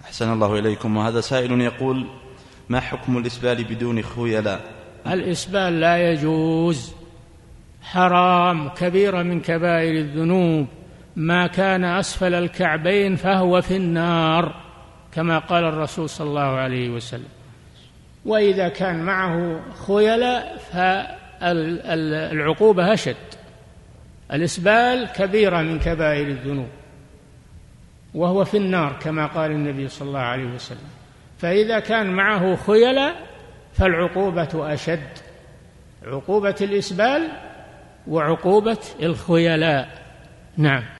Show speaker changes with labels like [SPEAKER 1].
[SPEAKER 1] أحسن الله إليكم. وهذا سائل يقول: ما حكم الإسبال بدون خيلاء؟
[SPEAKER 2] الإسبال لا يجوز، حرام، كبيرة من كبائر الذنوب. ما كان أسفل الكعبين فهو في النار، كما قال الرسول صلى الله عليه وسلم. وإذا كان معه خيلاء فالعقوبة أشد. الإسبال كبيرة من كبائر الذنوب وهو في النار كما قال النبي صلى الله عليه وسلم. فإذا كان معه خيلاء فالعقوبة أشد، عقوبة الإسبال وعقوبة الخيلاء. نعم.